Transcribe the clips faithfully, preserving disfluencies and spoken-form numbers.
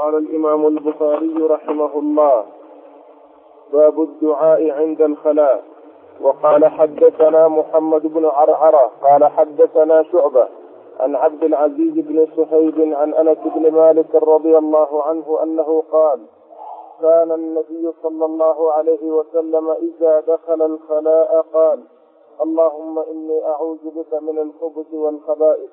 قال الإمام البخاري رحمه الله: باب الدعاء عند الخلاء. وقال حدثنا محمد بن عرعرة قال حدثنا شعبة عن عبد العزيز بن صهيب عن أنس بن مالك رضي الله عنه أنه قال: كان النبي صلى الله عليه وسلم إذا دخل الخلاء قال: اللهم إني أعوذ بك من الخبث والخبائث.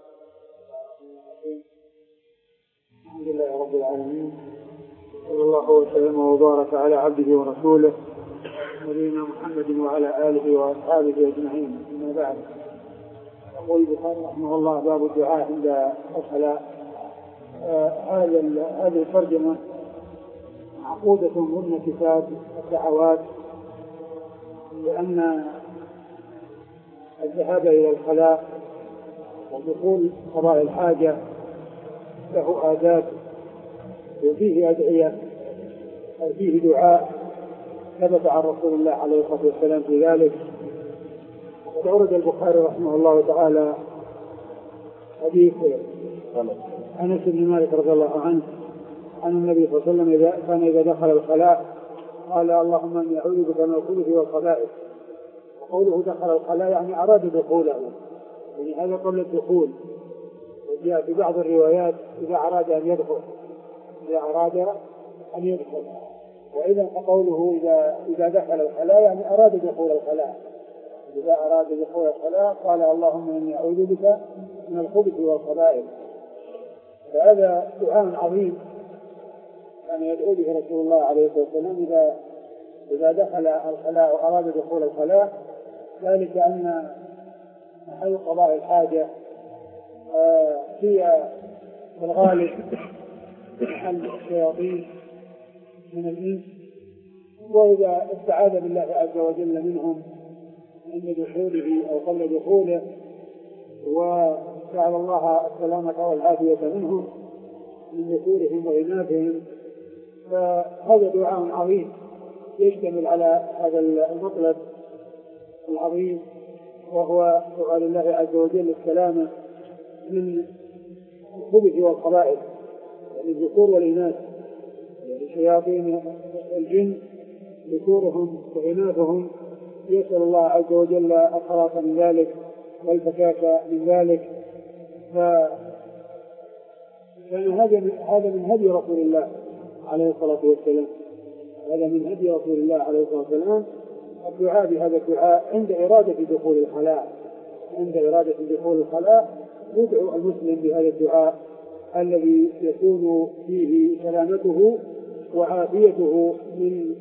الحمد لله رب العالمين، صلى الله وسلم وبارك على عبده ورسوله نبينا محمد وعلى آله وأصحابه أجمعين. أما بعد، يقول البخاري رحمه الله: باب الدعاء عند الخلاء. هذه الترجمة معقودة ضمن كتاب الدعوات، لأن الذهاب إلى الخلاء ودخول قضاء الحاجة له آداب، وفيه أدعية وفيه دعاء ثبت عن رسول الله عليه الصلاة والسلام في ذلك. وقد أورد البخاري رحمه الله تعالى حديث أنس بن مالك رضي الله عنه أن النبي صلى الله عليه وسلم إذا كان إذا دخل الخلاء قال: اللهم إني أعوذ بك من الخبث والخبائث. وقوله دخل الخلاء يعني أراد دخوله، يعني هذا قبل الدخول. وجاء في بعض الروايات إذا أراد أن يدخل إذا أراد أن يدخل وإذا قوله إذا إذا دخل الخلاء يعني أراد دخول الخلاء. إذا أراد دخول الخلاء قال: اللهم إني أعوذ بك من الخبث والخبائث. فهذا دعاء عظيم كان يدعو به رسول الله عليه الصلاة والسلام إذا إذا دخل الخلاء وأراد دخول الخلاء، ذلك أن محل قضاء الحاجة هي في الغالب محل الشياطين من الإنس، وإذا استعاذ بالله عز وجل منهم عند دخوله أو قبل دخوله وسأل الله السلامة والعافية منهم من دخولهم وإناثهم، فهذا دعاء عظيم يشتمل على هذا المطلب العظيم، وهو سؤال الله عز وجل السلامة من الخبث والخبائث، يعني الذكور والإناث، يعني شياطين الجن ذكورهم وإناثهم، يسأل الله عز وجل الخلاص من ذلك والفكاك من ذلك. فكان هذا هذا من هدي رسول الله عليه الصلاة والسلام هذا من هدي رسول الله عليه الصلاة والسلام الدعاء بهذا الدعاء عند إرادة دخول الخلاء. عند إرادة دخول الخلاء يدعو المسلم بهذا الدعاء الذي يكون فيه سلامته وعافيته من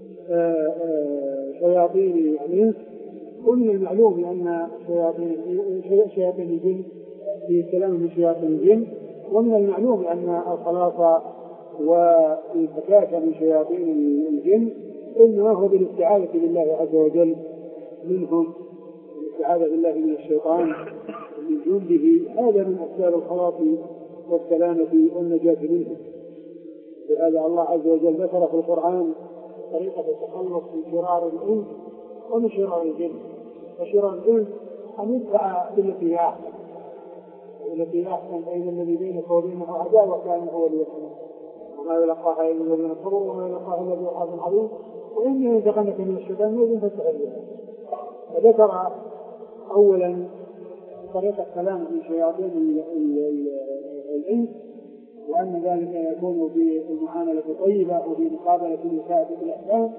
شياطين الإنس. ومن المعلوم أن شياطين الجن في السلام من شياطين الجن، ومن المعلوم أن الخلاص والفكاك من شياطين الجن إنما هو بالاستعاذة بالله عز وجل منهم، بالاستعاذة بالله من الشيطان ومن جنده. هذا من أسباب الخلاص والسلامة والنجاة منه. لهذا الله عز وجل ذكر في القرآن طريقة التخلص من شرار الإنس ومن شرار الجن. وشرار الإنس أن يدفع بالتي هي أحسن، والتي هي أحسن فإن الذي بينك وبينه عداوة كان هو ليكون، وما يلقاها إلا الذين صبروا وما يلقاها إلا ذو حظ عظيم، وإن ينتقمك من الشيطان يؤذن فاستعذ. فذكر أولا طريقة السلام من شياطين الإنس، وأن ذلك يكون في المعاملة طيبة وفي مقابلة النساء بالإحسان،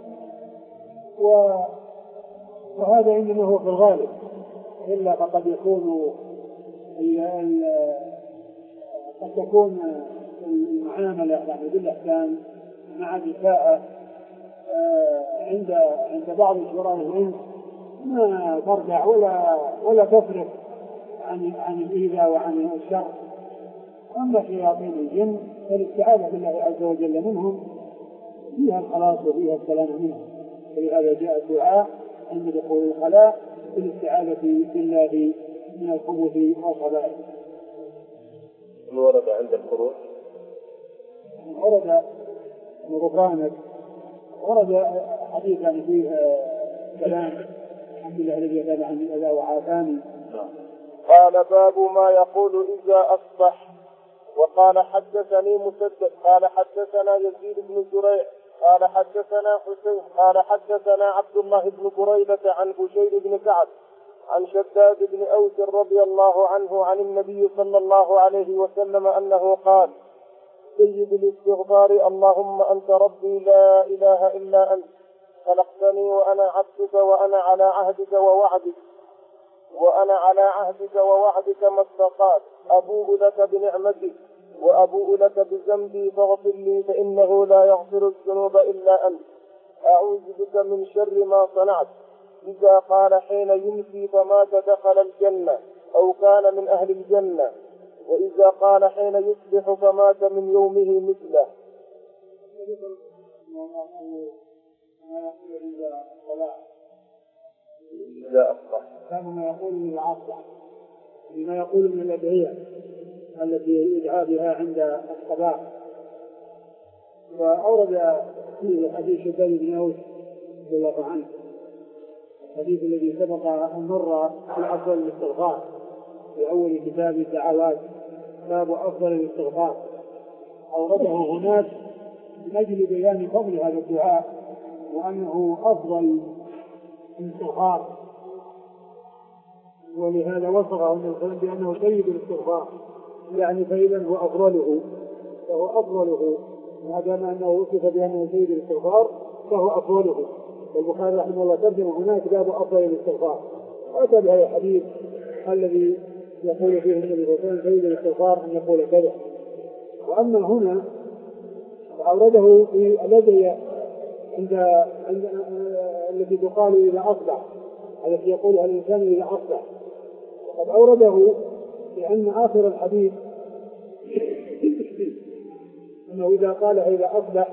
وهذا إنما هو في الغالب، إلا فقد يكون قد تكون المعاملة يعني بالإحسان مع نساء عند عند بعض شرار الإنس ما ترجع ولا ولا تفرق عن عن الإيذاء وعن الشر. أما شياطين الجن فالاستعاذة بالله عز وجل منهم فيها الخلاص وفيها السلام منهم. ولهذا جاء الدعاء عند دخول الخلاء بالاستعاذة بالله من الخبث والخبائث. ورد عند الخروج ورد غفرانك، ورد حديثا فيه كلام الحمد لله الذي أذاب عن الأذى وعافاني. قال: باب ما يقول إذا أصبح. وقال حدثني مسدد قال حدثنا يزيد بن زريع قال حدثنا حسين قال حدثنا عبد الله بن بريدة عن بشير بن كعب عن شداد بن أوس رضي الله عنه عن النبي صلى الله عليه وسلم أنه قال: سيد الاستغفار اللهم أنت ربي لا إله إلا أنت خلقتني وأنا عبدك وأنا على عهدك ووعدك وأنا على عهدك ووعدك ما استطعت أبوء لك بنعمتك وأبوء لك بذنبي فاغفر لي فإنه لا يغفر الذنوب إلا أنت أعوذ بك من شر ما صنعت. إذا قال حين يمسي فمات دخل الجنة أو كان من أهل الجنة، وإذا قال حين يصبح فمات من يومه مثله. إذا أصبح كان ما يقول من العصر بما يقول من الأدعية التي يدعى بها عند الصباح. وأورد فيه حديث شداد بن أوس رضي الله عنه، الحديث الذي سبق أن مر في أفضل الاستغفار في أول كتاب الدعوات، باب أفضل الاستغفار، أورده هناك من أجل بيان فضل هذا الدعاء وأنه أفضل الاستغفار، ولهذا وصفه ابن القيم بأنه سيد الاستغفار، يعني فإذا هو أفضله فهو أفضله ما دام أنه وصف بأنه سيد الاستغفار فهو أفضله. والبخاري رحمه الله ترجم هناك باب أفضل الاستغفار، وأتى بهذا الحديث الذي يقول فيه النبي صلى الله عليه وسلم سيد الاستغفار أن يقول كذا. وأما هنا أورده في الأدعية عند التي تقال إذا أصبح، التي يقولها الإنسان إذا أصبح، وقد أورده لأن آخر الحديث أنه إذا قال إذا أصبح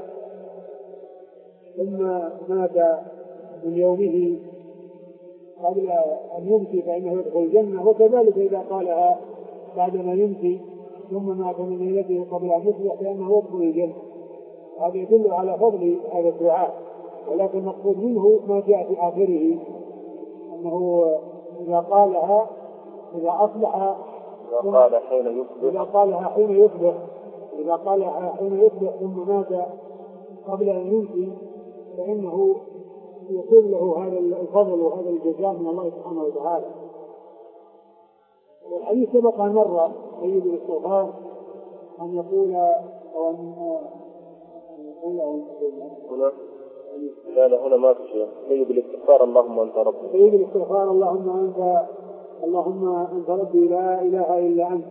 ثم مات من يومه قبل أن يمسي فإنه يدخل الجنة، وكذلك إذا قالها بعدما يمسي ثم مات من ليلته قبل أن يصبح فإنه يدخل الجنة. هذا يدل على فضل هذا الدعاء، ولكن المقصود منه ما جاء في آخره أنه إذا قالها إذا أصبح إذا قال حين يصبح إذا قالها حين يصبح إذا قالها حين يصبح ثم مات قبل أن يمسي فإنه يكون له هذا الفضل وهذا الجزاء من الله سبحانه وتعالى. والحديث سبق مرة سيد الاستغفار أن يقول أو أن يقول أو هنا لا لا هنا ما في شيء. سيد الاستغفار اللهم أنت ربي سيد الاستغفار اللهم أنت اللهم أنت ربي لا إله إلا أنت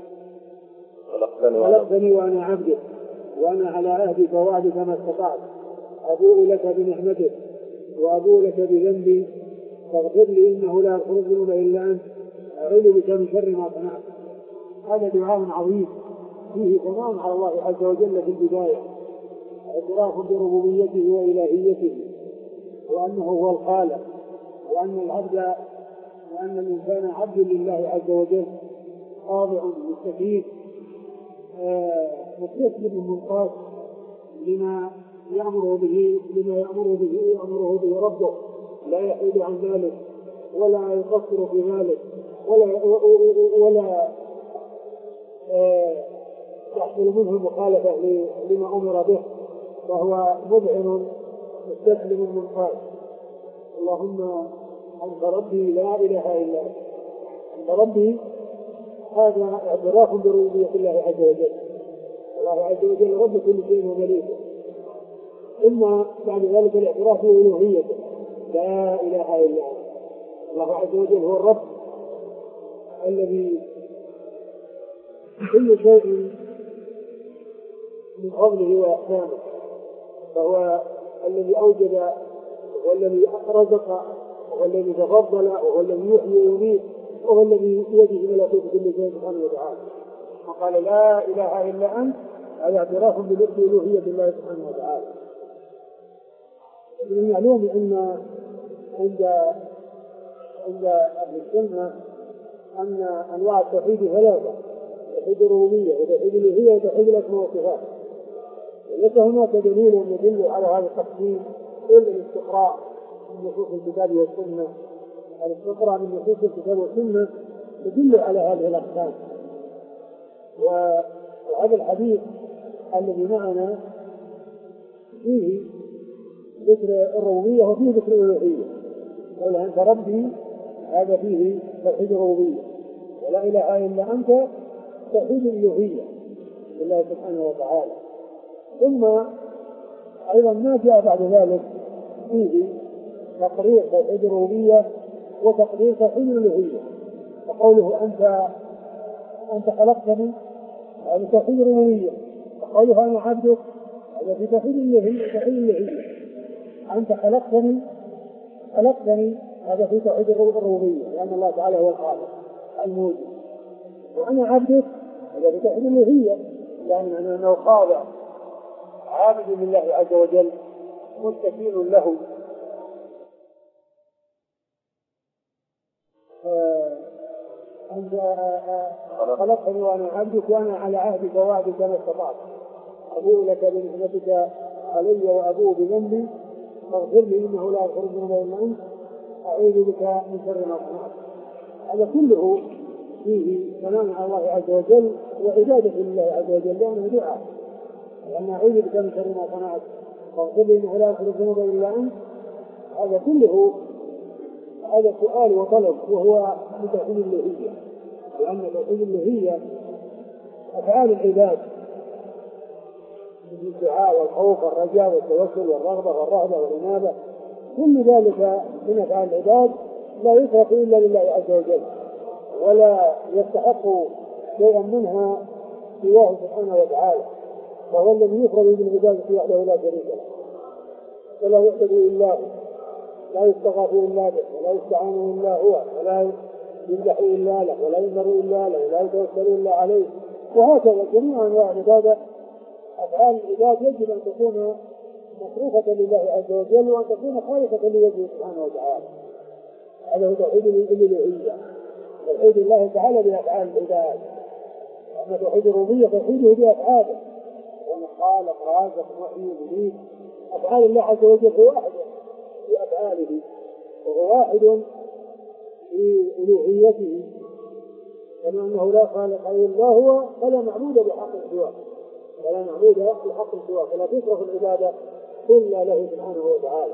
خلقتني وأنا عبدك وأنا على عهدك ووعدك ما استطعت أبوء لك بنعمتك وأبوء لك بذنبي فاغفر لي إنه لا يغفر الذنوب إلا أنت أعوذ بك من شر ما صنعت. هذا دعاء عظيم فيه ثناء على الله عز وجل في البداية، اعتراف بربوبيته وإلهيته وأنه هو الخالق وأن العبد وأن الإنسان عبد لله عز وجل خاضع مستكين مستسلم منقاد لما يأمره به لما يأمره به يأمره به ربه، لا يحيد عن ذلك ولا يقصر في ذلك ولا ولا يحصل منه المخالفة لما أمر به، وهو مذعن مستسلم منقاد. اللهم أنت ربي لا إله إلا أنت أنت ربي، هذا اعتراف بربوبية الله عز وجل. الله عز وجل رب كل شيء ومليكه، ثم بعد ذلك الاعتراف بألوهيته لا إله إلا أنت. الله عز وجل هو الرب الذي كل شيء من فضله وإحسانه، فهو الذي أوجد والذي رزق والذي تفضل وهو الذي يحيي ويميت وهو الذي بيده ملكوت كل شيء سبحانه وتعالى. وقال لا إله إلا أنت هذا اعتراف بألوهية الله سبحانه وتعالى. من المعلوم أن عند عند أهل السنة أن أنواع التوحيد ثلاثة: توحيد الربوبية وتوحيد الألوهية وتوحيد الأسماء والصفات. ليس هناك دليل يدل على هذا التقسيم إلا الاستقراء من نصوص الكتاب والسنة. الاستقراء من نصوص الكتاب والسنة تدل على هذه الأقسام. وهذا الحديث الذي معنا فيه ذكر الربوبية وفيه ذكر الألوهية. قول أنت ربي هذا فيه توحيد الربوبية، ولا إله إلا أنت توحيد الألوهية لله سبحانه وتعالى. ثم أيضا ما جاء بعد ذلك فيه تقرير توحيد الربوبية وتقرير توحيد الألوهية. وقوله أنت أنت خلقتني هذا توحيد الربوبية، وقوله أنا عبدك هذا في توحيد الألوهية. أنت خلقتني خلقتني هذا في توحيد الربوبية، لأن الله تعالى هو الخالق الموجود. وأنا عبدك هذا في توحيد الألوهية، يعني أنه خاضع عابد لله عز وجل مستكين له. أنت خلقتني وأنا عبدك وأنا على عهدك ووعدك ما استطعت، أبوء لك بنعمتك علي وأبوء بذنبي فاغفر لي إنه لا يغفر الذنوب إلا أنت، أعوذ بك من شر ما صنعت. هذا كله فيه ثناء على الله عز وجل وعبادة لله عز وجل، لأنه دعاء، لأن أعوذ بك من شر ما صنعت فاغفر لي إنه لا يغفر الذنوب إلا أنت. هذا كله هذا سؤال وطلب، وهو من توحيد الألوهية، لأن توحيد الألوهية أفعال العباد من الدعاء والخوف والرجاء والتوسل والرغبة والرهبة والإنابة، كل ذلك من أفعال العباد لا يصرف إلا لله عز وجل، ولا يستحق شيئا منها سواه سبحانه وتعالى، وهو الذي يفرد بالعبادة وحده لا شريك له، ولا يعبد إلا هو، لا يستغاث إلا به، ولا يستعان إلا هو، ولا يمدح إلا له، ولا ينذر إلا له، ولا يتوكل إلا عليه. وهكذا جميع أنواع العبادة أفعال العباد يجب أن تكون مصروفة لله عز وجل، وأن تكون خالصة لوجهه سبحانه وتعالى. هذا هو توحيد الألوهية، توحيد الله تعالى بأفعال العباد. أما توحيد الربوبية توحيده بأفعاله، وأن خالق رازق محيي مميت. أفعال الله عز وجل هو واحد في أفعاله، وهو واحد في ألوهيته، كما أنه لا خالق إلا هو فلا معبود بحق سواه، فلا معبود بحق سواه، فلا تصرف العبادة إلا له سبحانه وتعالى.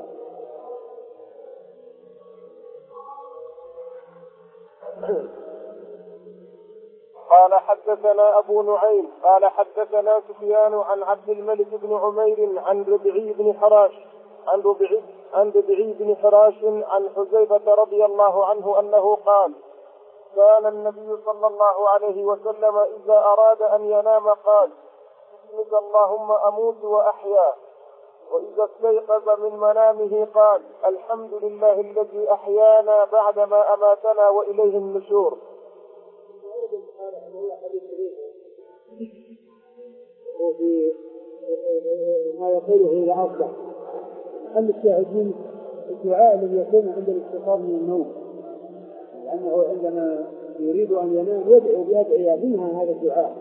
قال حدثنا أبو نعيم قال حدثنا سفيان عن عبد الملك بن عمير عن ربعي بن حراش عن ربعي عن ربعي بن حراش عن حذيفة رضي الله عنه أنه قال: كان النبي صلى الله عليه وسلم إذا أراد أن ينام قال: بسمك اللهم أموت وأحيا. وإذا استيقظ من منامه قال: الحمد لله الذي أحيانا بعدما أماتنا وإليه النشور. وفي ما يقوله إلى أصبح أن الشاهدين الدعاء الذي يكون عند الاستيقاظ من النوم، لأنه عندما يريد أن ينام يدعو بأدعية منها هذا الدعاء: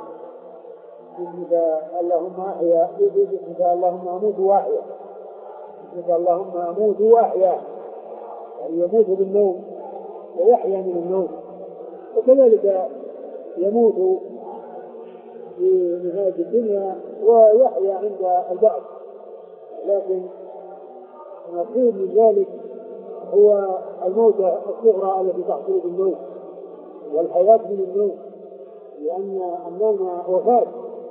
بسمك اللهم أحيا، بسمك اللهم أموت وأحيا، بسمك اللهم أموت وأحيا، يعني يموت بالنوم ويحيا من النوم. وكذلك يموت في نهاية الدنيا ويحيا عند البعث، لكن المقصود من ذلك هو الموتة الصغرى التي تحصل بالنوم، والحياة من النوم، لأن النوم وفاة.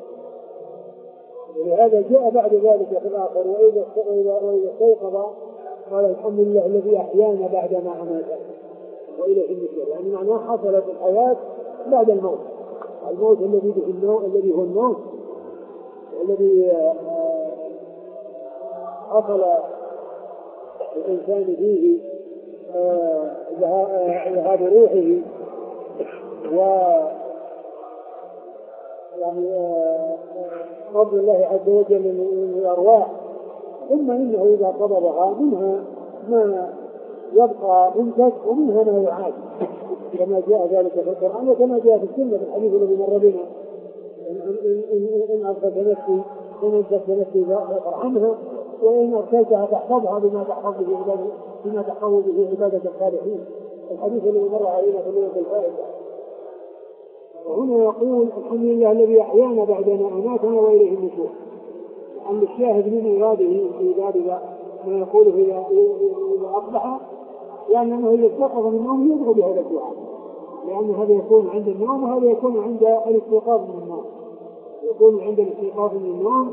ولهذا جاء بعد ذلك في الآخر: وإذا استيقظ قال الحمد لله الذي أحيانا بعدما أماتنا وإليه النشور، يعني معناه حصلت الحياة بعد الموت. الموت الذي به النوم، الذي هو النوم، الذي حصل الإنسان فيه ذهاب روحه و يعني قبض الله عز وجل للأرواح، ثم إنه إذا قبضها منها ما يبقى منتج ومنها ما يعاد، كما جاء ذلك في القرآن وكما جاء في السنة في الحديث الذي مر بنا: إن أرسلت نفسي إن أرسلت نفسي فارحمها، وإن أرسلتها تحفظها بما تحفظ به عبادة بما تحفظ به عبادة الصالحين. الحديث الذي مر علينا في ليلة الفائدة. وهنا يقول الحمد لله الذي أحيانا بعدما أماتنا وإليه النشور. أن الشاهد من إراده في ذلك ما يقوله إذا إذا أصبح، يعني أنه إذا استيقظ من النوم يدعو بهذا الدعاء، لأن هذا يكون عند النوم وهذا يكون عند الاستيقاظ من النوم. يكون عند الاستيقاظ من النوم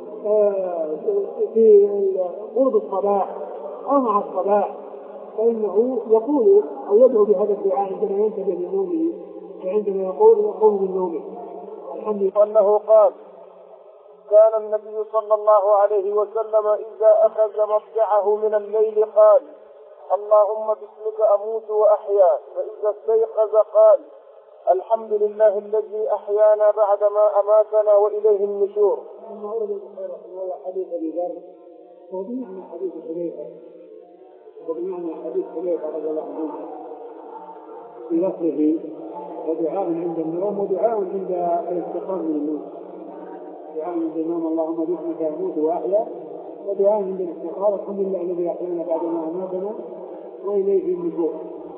في قرب الصباح أو مع الصباح، فإنه يقول أو يدعو بهذا الدعاء عندما ينتبه من نومه، وعندما يقول يقوم من نومه. الحمد لله. أنه قال: كان النبي صلى الله عليه وسلم إذا أخذ مضجعه من الليل قال: اللهم باسمك أموت وأحيا، فإذا استيقظ قال: الحمد لله الذي أحيانا بعدما أماتنا وإليه النشور. أما أرد البخاري رحمه الله حديث أبي ذر وبمعنى حديث حذيفة وبمعنى حديث حذيفة رضي الله عنه في لفظه: ودعاء عند النوم ودعاء عند الاستيقاظ من النوم. دعاء عند النوم اللهم باسمك أموت وأحيا، ودعاء عند الاستيقاظ الحمد لله الذي أحيانا بعدما أماتنا وإليه النشور.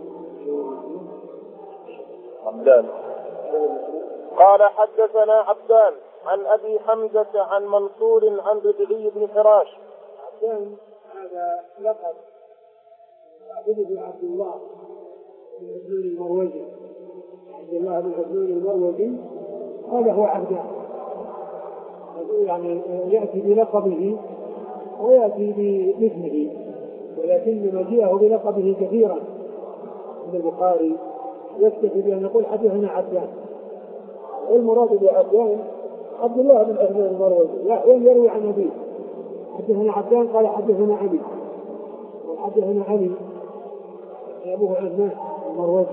عبدان قال: حدثنا عبدان عن أبي حمزة عن منصور عن ربيعي بن حراش. عبدان هذا لقب عبد عبد الله بن عثمان المروزي. عبد الله بن عثمان المروزي هذا هو عبدان، يعني يأتي بلقبه ويأتي باسمه، ولكن مجيئه بلقبه كثيرا عند البخاري يكتفي بأن يقول حدثنا عبدان، والمراد بعبدان عبد الله بن عثمان المروزي، يحيى يروي عن أبيه حدثنا عبدان قال حدثنا أبي، وحدثنا أبي أبوه عثمان المروزي.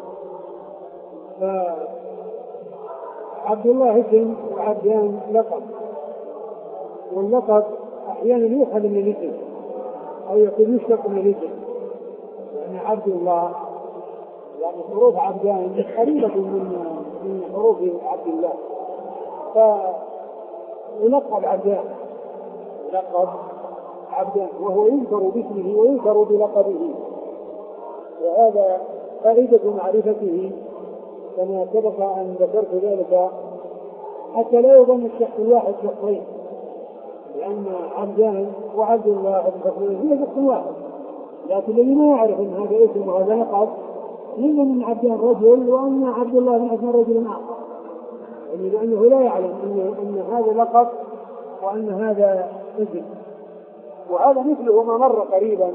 فعبد الله اسم وعبدان لقب، واللقب أحيانا يؤخذ من الاسم أو يكون يشتق من الاسم، يعني عبد الله يعني حروف عبدان قريبة من من حروف عبد الله، فيلقب عبدان يلقب عبدان وهو يذكر باسمه ويذكر بلقبه، وهذا فائدة معرفته كما سبق أن ذكرت ذلك حتى لا يظن الشخص الواحد شخصين، لأن عبدان وعبد الله هي شخص واحد، لكن الذي ما يعرف أن هذا اسم وهذا لقب إلا من عبدان رجل وأن عبد الله من عثمان رجل آخر، يعني لأنه لا يعلم أن, أن هذا لقب وأن هذا اسم. وهذا مثله ما مر قريبا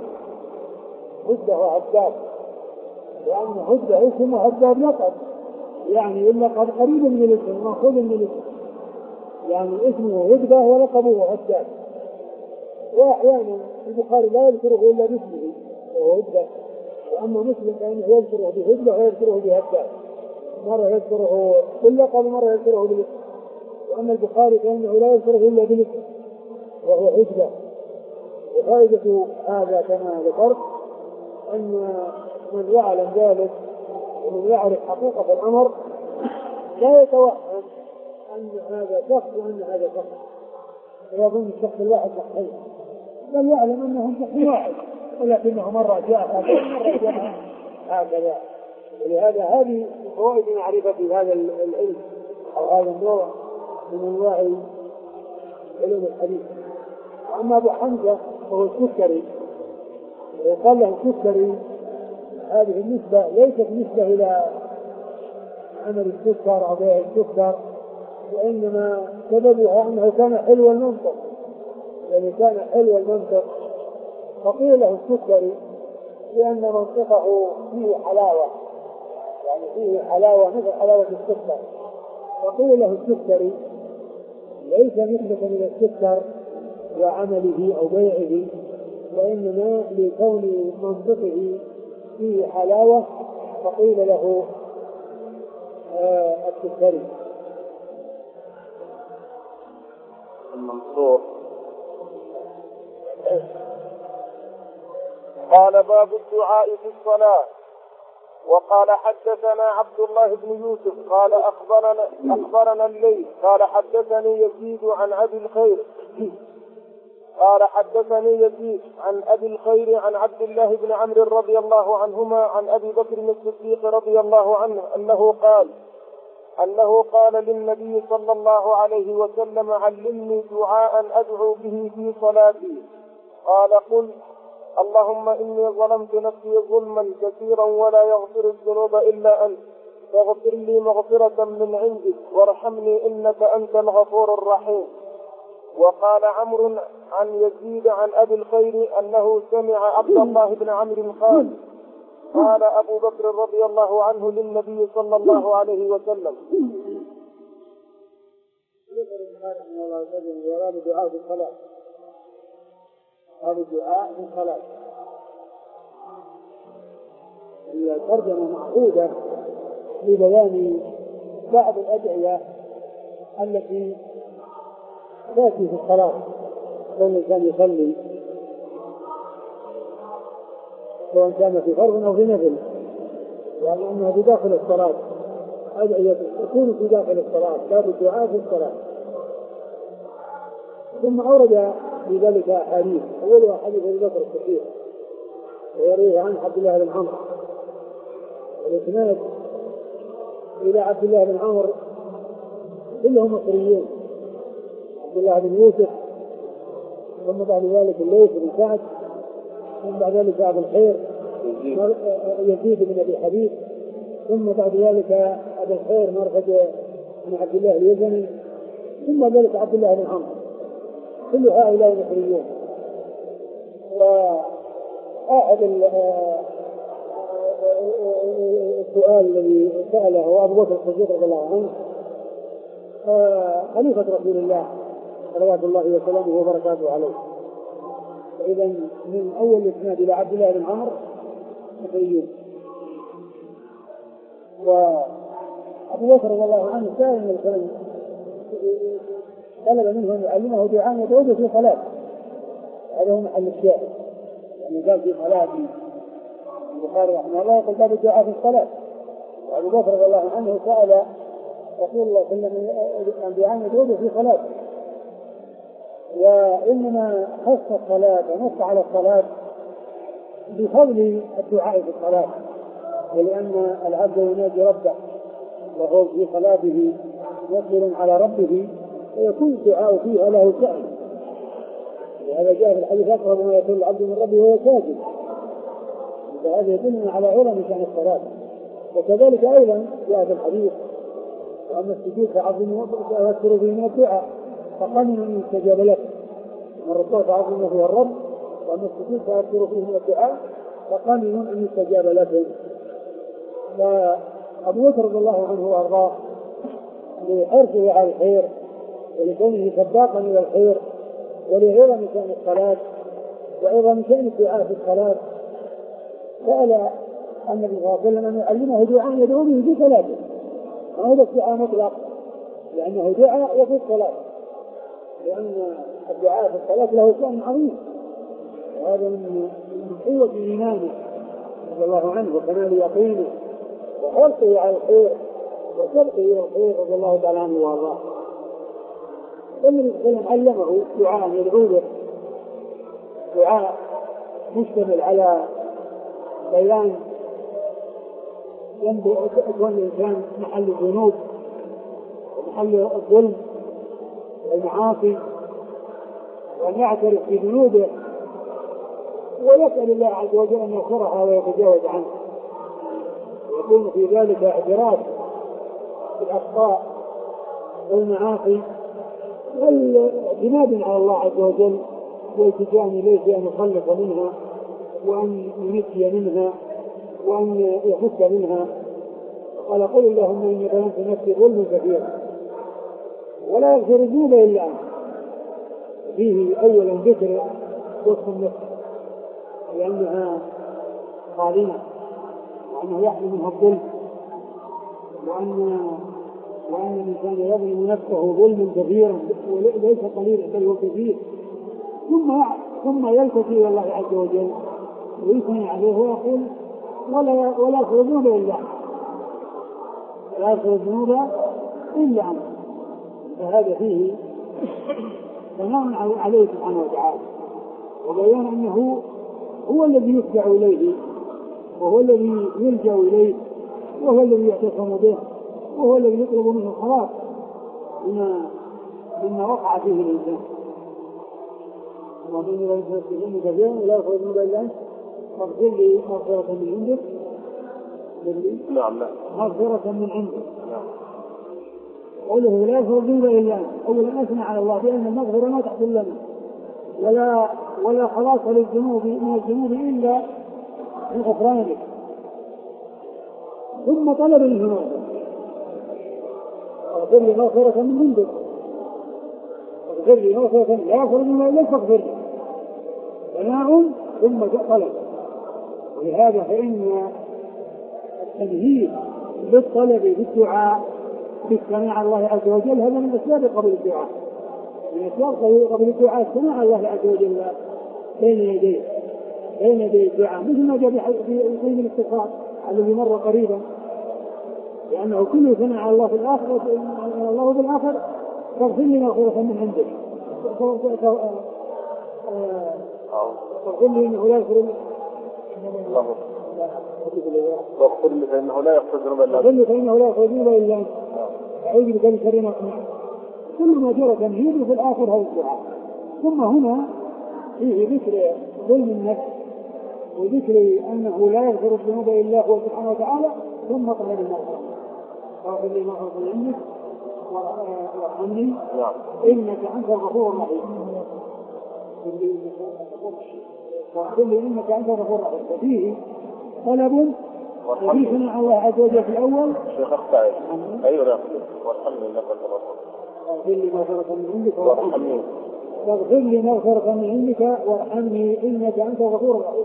هدة وهداب، لأن هدة اسم وهداب لقب، يعني اللقب قريب من الاسم مأخوذ من الاسم، يعني اسمه هدة ولقبه هداب. وأحيانا البخاري لا يذكره إلا باسمه وهو هدة، وأما مسلم فإنه يذكره بهدة ويذكره بهداب، مرة يذكره باللقب ومرة يذكره بالاسم. وأما البخاري فإنه لا يذكره إلا بالاسم وهو هدة. وفائدة هذا كما ذكرت أن من يعلم ذلك ومن يعرف حقيقة الأمر لا يتوهم أن هذا شخص وأن هذا شخص، ويظن الشخص الواحد شخصين، بل يعلم أنهم شخص واحد، ولكنه مرة جاء هكذا مرة جاء هكذا. ولهذا هذه فوائد معرفة هذا العلم أو هذا النوع من أنواع علوم الحديث. أما أبو حمزة وهو السكري، وقال له السكري، هذه النسبة ليست نسبة إلى عمل السكر أو بيع السكر، وإنما سببها أنه كان حلو المنطق، يعني كان حلو المنطق فقيل له السكري لأن منطقه فيه حلاوة، يعني فيه حلاوة مثل حلاوة السكر، فقيل له السكري ليس نسبة إلى السكر وعمله أو بيعه، وإنما لكون منطقه فيه حلاوة فقيل له آه السكري. المنصور قال: باب الدعاء في الصلاة. وقال: حدثنا عبد الله بن يوسف قال أخبرنا, أخبرنا الليث قال حدثني يزيد عن أبي الخير قال حدثني يزيد عن أبي الخير عن عبد الله بن عمرو رضي الله عنهما عن أبي بكر الصديق رضي الله عنه أنه قال: أنه قال للنبي صلى الله عليه وسلم: علمني دعاء أدعو به في صلاتي. قال: قل: اللهم إني ظلمت نفسي ظلما كثيرا ولا يغفر الذنوب إلا أنت، فاغفر لي مغفرة من عندك وارحمني إنك أنت الغفور الرحيم. وقال عمرو عن يزيد عن أبي الخير أنه سمع عبد الله بن عمرو قال: قال أبو بكر رضي الله عنه للنبي صلى الله عليه وسلم: هذا دعاء في الصلاة، هذا دعاء في الصلاة. الترجمة مأخوذة لبيان بعض الأدعية التي تأتي في الصلاة لو الإنسان يصلي، سواء كان في فرض أو في نفل، يعني أنها في داخل الصلاة، أدعية تكون في داخل الصلاة، باب الدعاء في الصلاة. ثم أورد في ذلك أحاديث، أولها حديث أبي بكر الصديق ويرويه عن عبد الله بن عمرو، والإسناد إلى عبد الله بن عمرو كلهم مصريين، عبد الله بن يوسف، ثم بعد ذلك الليث بن سعد، ثم بعد ذلك أبو الخير يزيد بن أبي حبيب، ثم بعد ذلك أبو الخير مرفد بن عبد الله اليزني، ثم ذلك عبد الله بن عمرو، كل هؤلاء مصريون. وأحد السؤال الذي سأله أبو بكر الصديق رضي الله عنه خليفة رسول الله صلوات الله وسلامه وبركاته عليه، إذا من أول الإسناد إلى عبد الله بن عمرو مصريون. وأبو بكر رضي الله عنه سائل من الكلام طلب منه أن يعلمه دعاء يدعو في صلاة، هذا هو محل الشاهد، يعني قال في صلاة البخاري رحمه الله يقول باب الدعاء في الصلاة. وأبو بكر رضي الله عنه سأل رسول الله صلى الله عليه وسلم عن دعاء يدعو في صلاة، وإنما خص الصلاة ونص على الصلاة بفضل الدعاء في الصلاة، ولأن العبد ينادي ربه وهو في صلاته مقبل على ربه، ويكون الدعاء فيها له شأن، وهذا جاء في الحديث: أقرب ما يكون العبد من ربه وهو ساجد. فهذا يدلنا على عظم شأن الصلاة. وكذلك أيضا جاء في الحديث: وأما السجود فعظموا وأكثروا به من الدعاء فقمنوا أن يستجاب لك، من الركوع فعظموا فيه الرب، وأما السجود فأكثروا فيه من الدعاء فقمنوا أن يستجاب لكم. فأبو بكر رضي الله عنه وأرضاه لحرصه على الخير ولكونه سباقا إلى الخير ولعظم شأن الصلاة وعظم شأن الدعاء في الصلاة سأل النبي صلى الله عليه وسلم أن يعلمه دعاء يدعو به في صلاته. هذا الدعاء مطلق لأنه دعاء وفي الصلاة، لأن الدعاء في الصلاة له شأن عظيم، وهذا من قوة إيمانه رضي الله عنه وكمال يقينه وحرصه على الخير وسبقه إلى الخير رضي الله تعالى عنه وارضاه. النبي صلى الله عليه وسلم علمه دعاء يدعو به، دعاء مشتمل على بيان ينبغي يكون الإنسان محل الذنوب ومحل الظلم والمعاصي، وأن يعترف بذنوبه ويسأل الله عز وجل أن يغفرها ويتجاوز عنه، ويكون في ذلك اعتراف بالأخطاء والمعاصي والاعتماد على الله عز وجل والتجاء إليه بأن يخلص منها وأن ينجي منها وأن يفك منها. قال: قل اللهم إني ظلمت نفسي ظلما كثيرا ولا يغفر الذنوب إلا أنت. فيه أولا ذكر وصف النفس لأنها ظالمة وأنه يحمل منها الظلم، وأن وأن الإنسان يظلم نفسه ظلما كثيرا وليس قليلا بل هو كثير، ثم ثم يلتفت إلى الله عز وجل ويثني عليه ويقول: ولا ولا يغفر الذنوب إلا أنت، لا يغفر الذنوب إلا أنت. فهذا فيه ثناء عليه سبحانه وتعالى وبيان أنه هو الذي يفزع إليه وهو الذي يلجأ إليه وهو الذي يعتصم به وهو الذي يطلب منه الخلاص مما مما وقع فيه الإنسان. ومن يريد يستجيب كثيرا ولا يخرج من إلا أنت فاغفر لي مغفرة من عندك. نعم نعم مغفرة من عندك. قوله لا يخرج من إلا أنت أولا أثنى على الله بأن المغفرة ما تحصل لنا ولا ولا خلاص للذنوب من الذنوب إلا بغفرانك، ثم طلب الذنوب اغفر لي مغفرة من عندك، اغفر لي مغفرة لا يغفر لي إلا فاغفر لي ثناء ثم طلب. ولهذا فإن التمهيد للطلب بالدعاء بالثناء على الله عز وجل هذا من أسباب قبل الدعاء، من أسباب قبل الدعاء الثناء على الله عز وجل بين يديه بين يدي الدعاء، مثل ما جاء في قيم الاستغفار الذي مر قريبا، لأنه كل ثناء على الله في الآخر على الله في الآخر فاغفر لي مغفرة من عندك، فاغفر لي إنه لا يغفر واغفر لي فإنه لا يغفر ذنوب إلا أنت، فاغفر لي فإنه لا يغفر ذنوب إلا أنت، أعوذ بك من شر ما صنعت. كل ما جرى تمهيد في الآخر هذا الدعاء. ثم هنا فيه ذكر ظلم النفس وذكر أنه لا يغفر الذنوب إلا هو سبحانه وتعالى، ثم طلب المغفرة فاغفر لي مغفرة من عندك وارحمني إنك أنت الغفور الرحيم. واغفر لي إنك أنت الغفور الرحيم. ففيه طلب وفيه ثناء الله عز وجل في الأول. شيخ أخطأ أيوة وارحمني إنك أنت الغفور. فاغفر لي مغفرة من عندك وارحمني فاغفر لي مغفرة من عندك وارحمني إنك أنت الغفور الرحيم.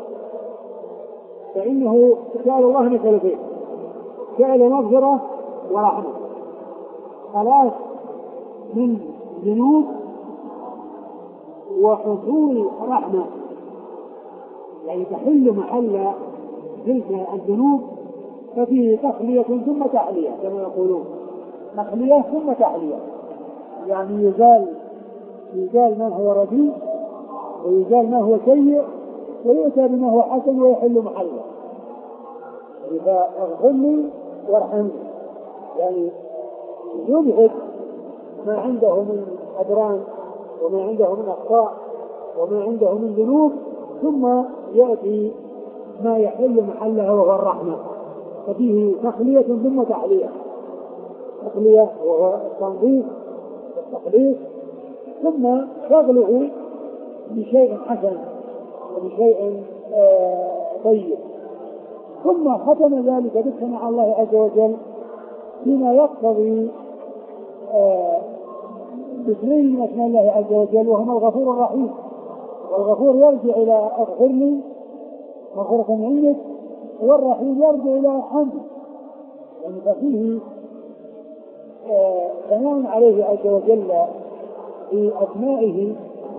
فإنه سأل الله مسألتين، سأل مغفرة ورحمة، خلاص من ذنوب وحصول رحمة، يعني تحل محل تلك الذنوب. ففيه تخلية ثم تحلية كما يقولون، تخلية ثم تحلية، يعني يزال يزال ما هو رديء ويزال ما هو سيء ويؤتى بما هو حسن ويحل محله. فاغفر لي وارحمني، يعني يذهب ما عنده من أدران وما عنده من أخطاء وما عنده من ذنوب، ثم يأتي ما يحل محله وهو الرحمة. ففيه تخلية ثم تحلية، تخلية وهو التنظيف والتخليص، ثم شغله بشيء حسن وبشيء آه طيب، ثم ختم ذلك بالثناء على الله عز وجل فيما يقتضي آه باسمين من اسماء الله عز وجل وهما الغفور الرحيم. والغفور يرجع إلى اغفر لي مغفرة من عندك، والرحيم يرجع إلى حمد، يعني ففيه ثناء آه عليه عز وجل في أسمائه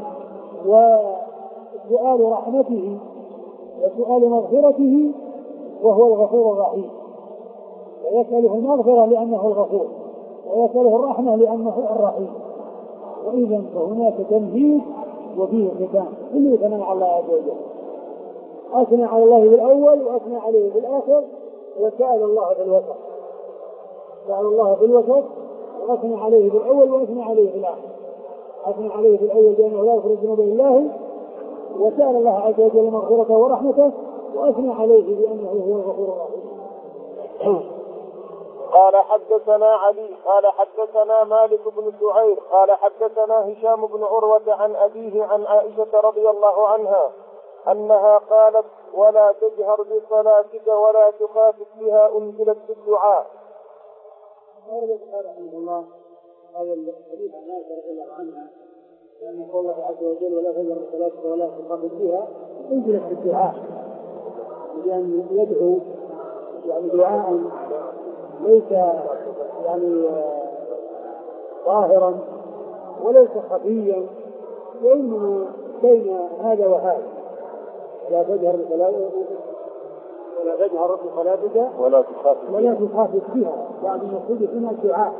وسؤال رحمته وسؤال مغفرته، وهو الغفور الرحيم. ويسأله المغفرة لأنه الغفور، ويسأله الرحمة لأنه الرحيم. وإذا فهناك تمهيد وفيه ختام، كله ثناء على الله عز وجل. أثنى على الله بالأول وأثنى عليه بالآخر، وسأل الله في الوسط، سأل الله في الوسط وأثنى عليه بالأول وأثنى عليه بالآخر. أثنى عليه بالأول بأنه لا يخرج الذنوب إلا الله، وسأل الله عز وجل مغفرته ورحمته، وأثنى عليه بأنه هو الغفور الرحيم. قال حدثنا علي قال حدثنا مالك بن سعيد قال حدثنا هشام بن عروة عن أبيه عن عائشة رضي الله عنها أنها قالت ولا تجهر بصلاتك ولا تخافت بها أنزلت بالدعاء. قال رحمه الله هذا الحديث عن عائشة رضي الله عنها لأن قول الله عز وجل ولا تجهر بصلاتك ولا تخافت بها أنزلت بالدعاء، لأن يدعو يعني دعاء ليس يعني ظاهرا وليس خفيا، وإنما بين هذا وهذا. لا تجهر بصلاتك ولا تجهر بصلاتك ولا تخافت ولا تخافت بها، يعني المقصود هنا الدعاء.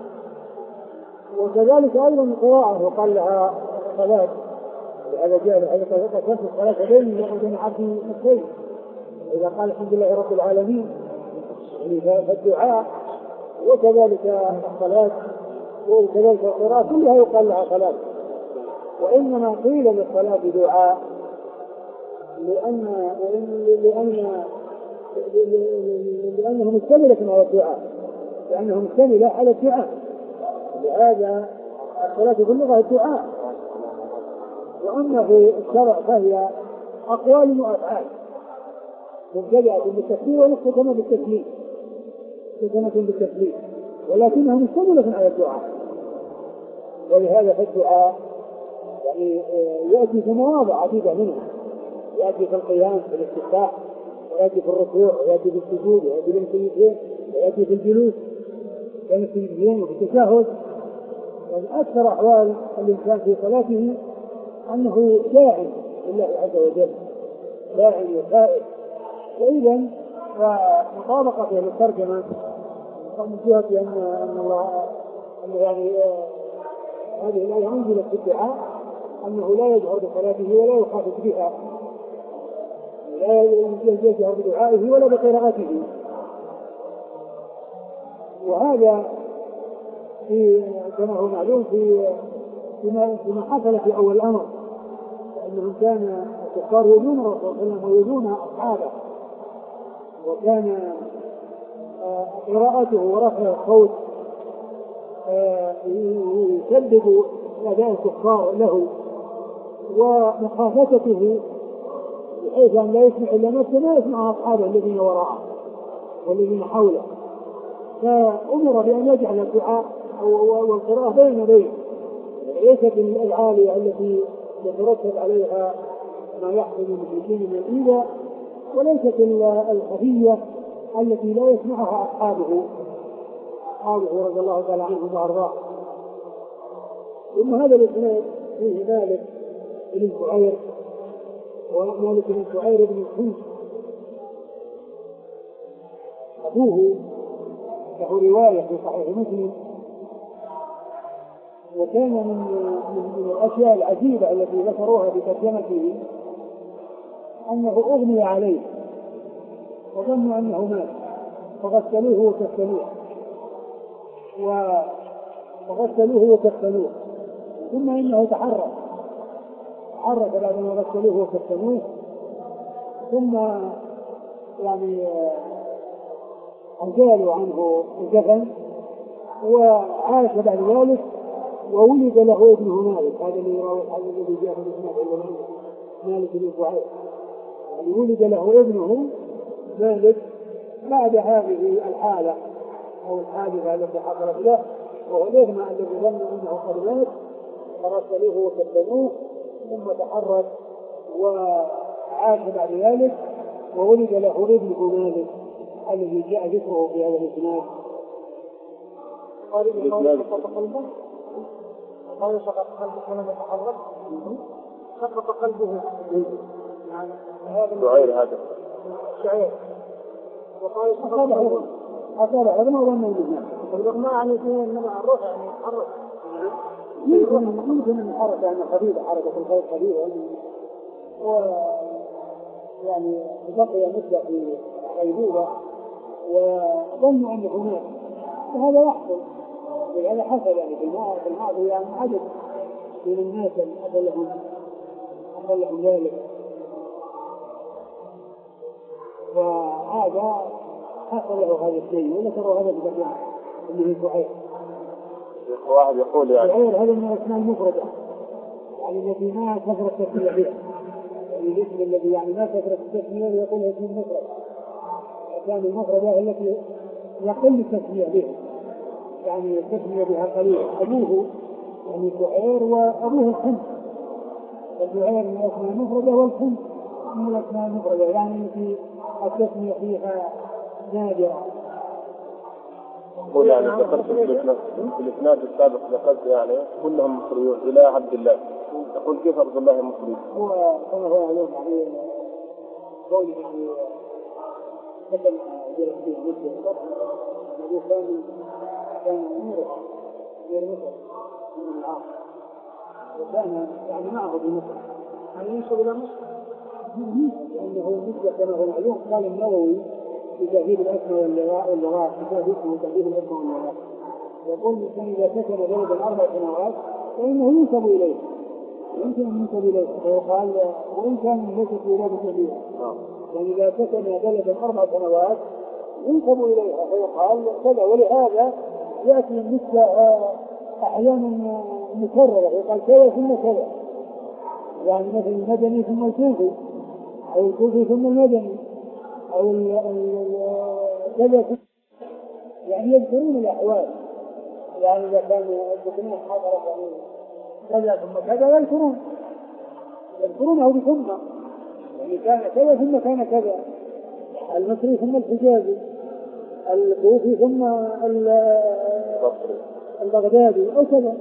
وكذلك أيضا القراءة، وقال لها صلاة، لهذا جاء الحديث كانت الصلاة بيني وبين عبدي نصفين، إذا قال الحمد لله رب العالمين. فالدعاء وكذلك الصلاة وكذلك القراءة كلها يقال لها صلاة. وإنما قيل للصلاة دعاء لأن لأن لأنه مشتملة على الدعاء، لأنه مشتملة على الدعاء، لهذا الصلاة في اللغة الدعاء. وأما في الشرع فهي أقوال وأفعال مبتدئة بالتكبير ومختتمة بالتسليم، مختتمة بالتسليم، ولكنها مشتملة على الدعاء. ولهذا فالدعاء يعني يأتي في مواضع عديدة منها، يأتي في القيام في الاستفتاح، ويأتي في الركوع، ويأتي في السجود، ويأتي في السجود، ويأتي في الجلوس بين السجدين وفي التشهد. يعني أكثر أحوال الإنسان في صلاته أنه داعٍ لله عز وجل، داعٍ وسائل. وإذا مطابقة للترجمة من جهة أن أن الله أن يعني هذه الآية أنزلت في الدعاء أنه لا يجهر بصلاته ولا يخافت بها، لا يجهر بدعائه ولا بقراءته. وهذا في كما هو معلوم في فيما حصل في أول الأمر، أنهم كان الكفار يؤذون الرسول صلى الله عليه وسلم ويؤذون أصحابه، وكان قراءته ورفع الصوت يسبب أداء الكفار له ومخافته بحيث أن لا يسمع إلا نفسه ما يسمع أصحابه الذين وراءه والذين حوله. فأمر بأن يجعل الدعاء والقراءة بين بين، ليست العالية التي يترتب عليها ما يحصل المشركين من الإيذاء، وليست الخفية التي لا يسمعها أصحابه أصحابه رضي الله تعالى عنهم وأرضاه. ثم هذا الإسناد فيه مالك بن سعير، ومالك بن سعير بن الحنس أبوه له رواية في صحيح مسلم. وكان من, من الأشياء العجيبة التي ذكروها بترجمته أنه أغمي عليه وظنوا أنه مات فغسلوه وكفنوه وغسلوه وكفنوه ثم إنه تحرك تحرك بعدما غسلوه وكفنوه، ثم يعني أزالوا عنه الكفن وعاش بعد ذلك وولد له ابنه مالك. هذا اللي يراوي هذا الذي جاء في الإسناد عند مالك بن سعير، يعني ولد له ابنه مالك بعد هذه الحالة أو الحادثة التي حصلت له، وهو الإغماء الذي ظن أنه قد مات فرسلوه وكفنوه ثم تحرك وعاش بعد ذلك وولد له ابنه مالك الذي جاء ذكره في هذا الإسناد. قال إنه سقط قلبه قال سقط قلبه ولم يتحرك سقط قلبه يعني هذا شعير هذا شعير. وقال سقط قلبه أصابع هذا ما ظنه بالله الإغماء عن الاثنين إنما الروح يعني يتحرك يمكن يمكن أن يتحرك يعني خفيفة حركة الخير خفيفة ويعني بقي مدة في غيبوبة وظنوا أنه مات، وهذا يحصل هذا حصل يعني في الماضي يعني عدد من الناس حصل لهم حصل لهم ذلك. وهذا حصل له هذا الشيء وذكروا هذا بكثير اللي هو سعير. واحد يقول يعني سعير هذا من الأسماء المفردة يعني التي ما كثرت التسمية بها، يعني الاسم الذي يعني ما كثرت التسمية يقول اسم المفرد، كان المفردة التي يقل التسمية بها يعني التسمية بها قليل. أبوه يعني سعير وأبوه الحنس، فسعير من الأسماء المفردة والحنس من الأسماء المفردة يعني التي التسمية فيها نادرة. يقول يعني ذكرت في الإسناد السابق ذكرت يعني كلهم مصريون إلى عبد الله، يقول كيف عبد الله مصري؟ هو كما هو علوم يعني قوله يعني تكلم جلس فيه مدة الذي كان كان أميره غير مصر من العام وكان يعني معه في مصر هل ينسب إلى مصر؟ لأنه مدة كما هو معلوم قال النووي في تهذيب الأسمى واللغات في تهذيب وتهذيب الأسمى واللغات. يقول الإنسان إذا سكن بلدا أربع سنوات فإنه ينسب إليه، يمكن أن ينسب إليه، ويقال وإن كان ليست ولادة كبيرة، يعني إذا سكن بلدا أربع سنوات ينسب إليها فيقال كذا. ولهذا يأتي النسبة أحيانا مكررة، يقال كذا ثم كذا، يعني مثل المدني ثم الكوفي، أو الكوفي ثم المدني، أو كذا، يعني يذكرون الأحوال. يعني إذا كان الدكتور حضر كذا ثم كذا يذكرون يذكرونه بثم، يعني كان كذا ثم كان كذا، المصري ثم الحجازي، الكوفي ثم البغدادي أو كذا.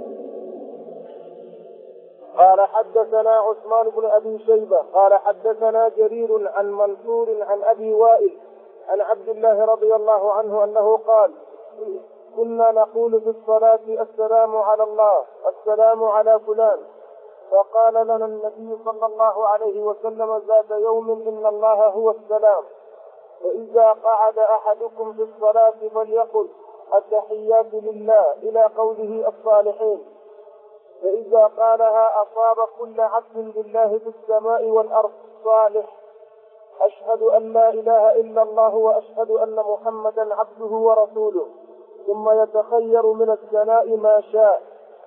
قال حدثنا عثمان بن أبي شيبة قال حدثنا جرير عن منصور عن أبي وائل عن عبد الله رضي الله عنه أنه قال: كنا نقول في الصلاة: السلام على الله، السلام على فلان. فقال لنا النبي صلى الله عليه وسلم ذات يوم: إن الله هو السلام، وإذا قعد أحدكم في الصلاة فليقل: التحيات لله إلى قوله الصالحين، فإذا قالها أصاب كل عبد لله في السماء والأرض صالح: أشهد أن لا إله إلا الله وأشهد أن محمدا عبده ورسوله، ثم يتخير من الثناء ما شاء.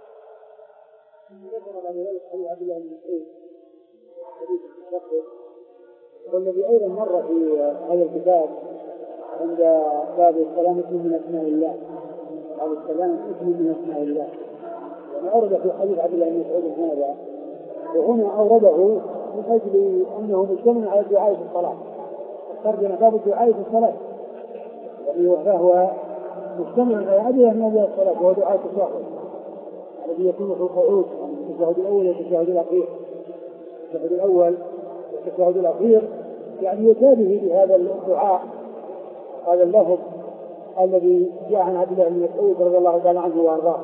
والذي أيضا مر في هذا الكتاب عند باب السلام اسم من أسماء الله، باب السلام اسم من أسماء الله، يعني أورد في حديث عبد الله بن مسعود هذا، وهنا أورده من أجل أنه مجتمع على الدعاء في الصلاة، ترجم باب الدعاء في الصلاة، وهو مجتمع على أدعية من أدعية الصلاة، وهو دعاء التشهد الذي يكون في القعود، التشهد الأول والتشهد الأخير. التشهد الأول والتشهد الأخير يعني يتابه بهذا الدعاء، هذا اللفظ الذي جاء عن عبد الله بن مسعود رضي الله تعالى عنه وارضاه.